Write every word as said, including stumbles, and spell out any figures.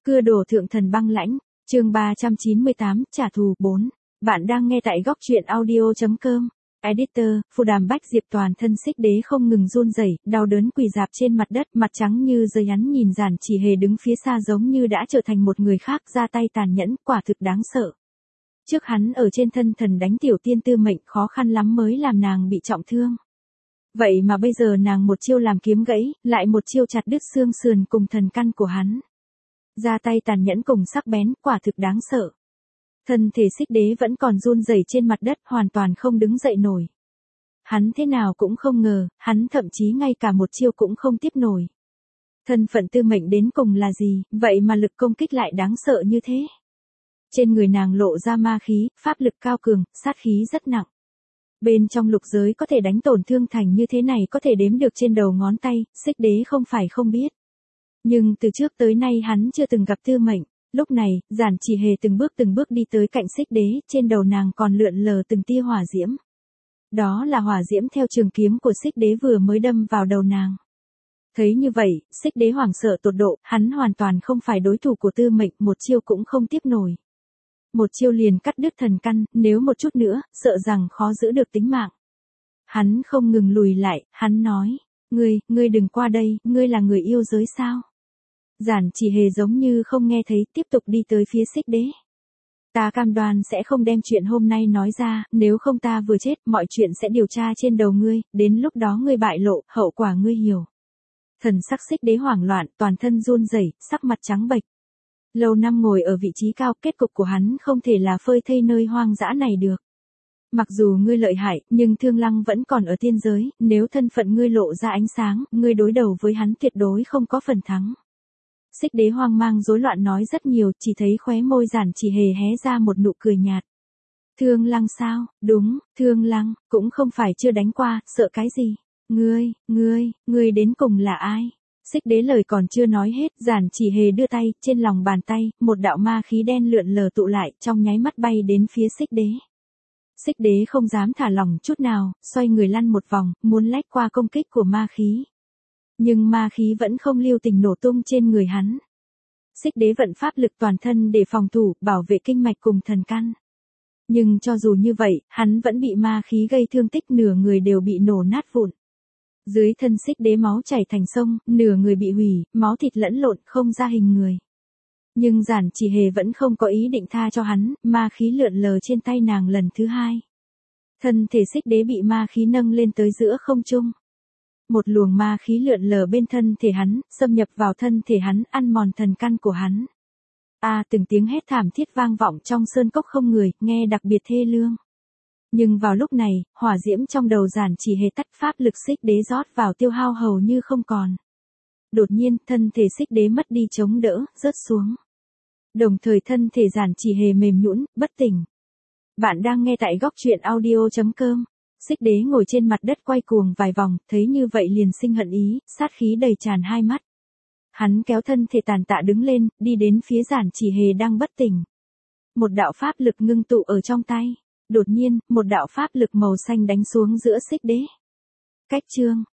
Cưa đổ thượng thần băng lãnh, chương ba trăm chín mươi tám, trả thù bốn. Bạn đang nghe tại góc truyện audio.com. Editor, Phù Đàm Bách Diệp toàn thân xích đế không ngừng run rẩy, đau đớn quỳ dạp trên mặt đất, mặt trắng như giấy, hắn nhìn Giản Chỉ Hề đứng phía xa giống như đã trở thành một người khác, ra tay tàn nhẫn, quả thực đáng sợ. Trước hắn ở trên thân thần đánh tiểu tiên tư mệnh, khó khăn lắm mới làm nàng bị trọng thương. Vậy mà bây giờ nàng một chiêu làm kiếm gãy, lại một chiêu chặt đứt xương sườn cùng thần căn của hắn. Ra tay tàn nhẫn cùng sắc bén, quả thực đáng sợ. Thân thể xích đế vẫn còn run rẩy trên mặt đất, hoàn toàn không đứng dậy nổi. Hắn thế nào cũng không ngờ, hắn thậm chí ngay cả một chiêu cũng không tiếp nổi. Thân phận tư mệnh đến cùng là gì, vậy mà lực công kích lại đáng sợ như thế. Trên người nàng lộ ra ma khí, pháp lực cao cường, sát khí rất nặng. Bên trong lục giới có thể đánh tổn thương thành như thế này có thể đếm được trên đầu ngón tay, xích đế không phải không biết. Nhưng từ trước tới nay hắn chưa từng gặp tư mệnh. Lúc này, Giản Chỉ Hề từng bước từng bước đi tới cạnh xích đế, trên đầu nàng còn lượn lờ từng tia hỏa diễm. Đó là hỏa diễm theo trường kiếm của xích đế vừa mới đâm vào đầu nàng. Thấy như vậy, xích đế hoảng sợ tột độ, hắn hoàn toàn không phải đối thủ của tư mệnh, một chiêu cũng không tiếp nổi. Một chiêu liền cắt đứt thần căn, nếu một chút nữa, sợ rằng khó giữ được tính mạng. Hắn không ngừng lùi lại, hắn nói, ngươi, ngươi đừng qua đây, ngươi là người yêu giới sao? Giản Chỉ Hề giống như không nghe thấy, tiếp tục đi tới phía xích đế. Ta cam đoan sẽ không đem chuyện hôm nay nói ra, nếu không ta vừa chết, mọi chuyện sẽ điều tra trên đầu ngươi, đến lúc đó ngươi bại lộ, hậu quả ngươi hiểu. Thần sắc xích đế hoảng loạn, toàn thân run rẩy, sắc mặt trắng bệch. Lâu năm ngồi ở vị trí cao, kết cục của hắn không thể là phơi thây nơi hoang dã này được. Mặc dù ngươi lợi hại, nhưng Thương Lăng vẫn còn ở tiên giới, nếu thân phận ngươi lộ ra ánh sáng, ngươi đối đầu với hắn tuyệt đối không có phần thắng. Xích đế hoang mang rối loạn nói rất nhiều, chỉ thấy khóe môi Giản Chỉ Hề hé ra một nụ cười nhạt. Thương Lăng sao? Đúng, Thương Lăng, cũng không phải chưa đánh qua, sợ cái gì? Ngươi, ngươi, ngươi đến cùng là ai? Xích đế lời còn chưa nói hết, Giản Chỉ Hề đưa tay, trên lòng bàn tay, một đạo ma khí đen lượn lờ tụ lại, trong nháy mắt bay đến phía xích đế. Xích đế không dám thả lỏng chút nào, xoay người lăn một vòng, muốn lách qua công kích của ma khí. Nhưng ma khí vẫn không lưu tình nổ tung trên người hắn. Xích đế vận pháp lực toàn thân để phòng thủ, bảo vệ kinh mạch cùng thần căn. Nhưng cho dù như vậy, hắn vẫn bị ma khí gây thương tích, nửa người đều bị nổ nát vụn. Dưới thân xích đế máu chảy thành sông, nửa người bị hủy, máu thịt lẫn lộn, không ra hình người. Nhưng Giản Chỉ Hề vẫn không có ý định tha cho hắn, ma khí lượn lờ trên tay nàng lần thứ hai. Thân thể xích đế bị ma khí nâng lên tới giữa không trung. Một luồng ma khí lượn lờ bên thân thể hắn, xâm nhập vào thân thể hắn, ăn mòn thần căn của hắn. A à, từng tiếng hét thảm thiết vang vọng trong sơn cốc không người, nghe đặc biệt thê lương. Nhưng vào lúc này, hỏa diễm trong đầu Giản Chỉ Hề tắt, pháp lực xích đế rót vào tiêu hao hầu như không còn. Đột nhiên, thân thể xích đế mất đi chống đỡ, rớt xuống. Đồng thời thân thể Giản Chỉ Hề mềm nhũn, bất tỉnh. Bạn đang nghe tại góc truyện audio.com. Xích đế ngồi trên mặt đất quay cuồng vài vòng, thấy như vậy liền sinh hận ý, sát khí đầy tràn hai mắt. Hắn kéo thân thể tàn tạ đứng lên, đi đến phía Giản Chỉ Hề đang bất tỉnh. Một đạo pháp lực ngưng tụ ở trong tay. Đột nhiên, một đạo pháp lực màu xanh đánh xuống giữa xích đế. Cách chương,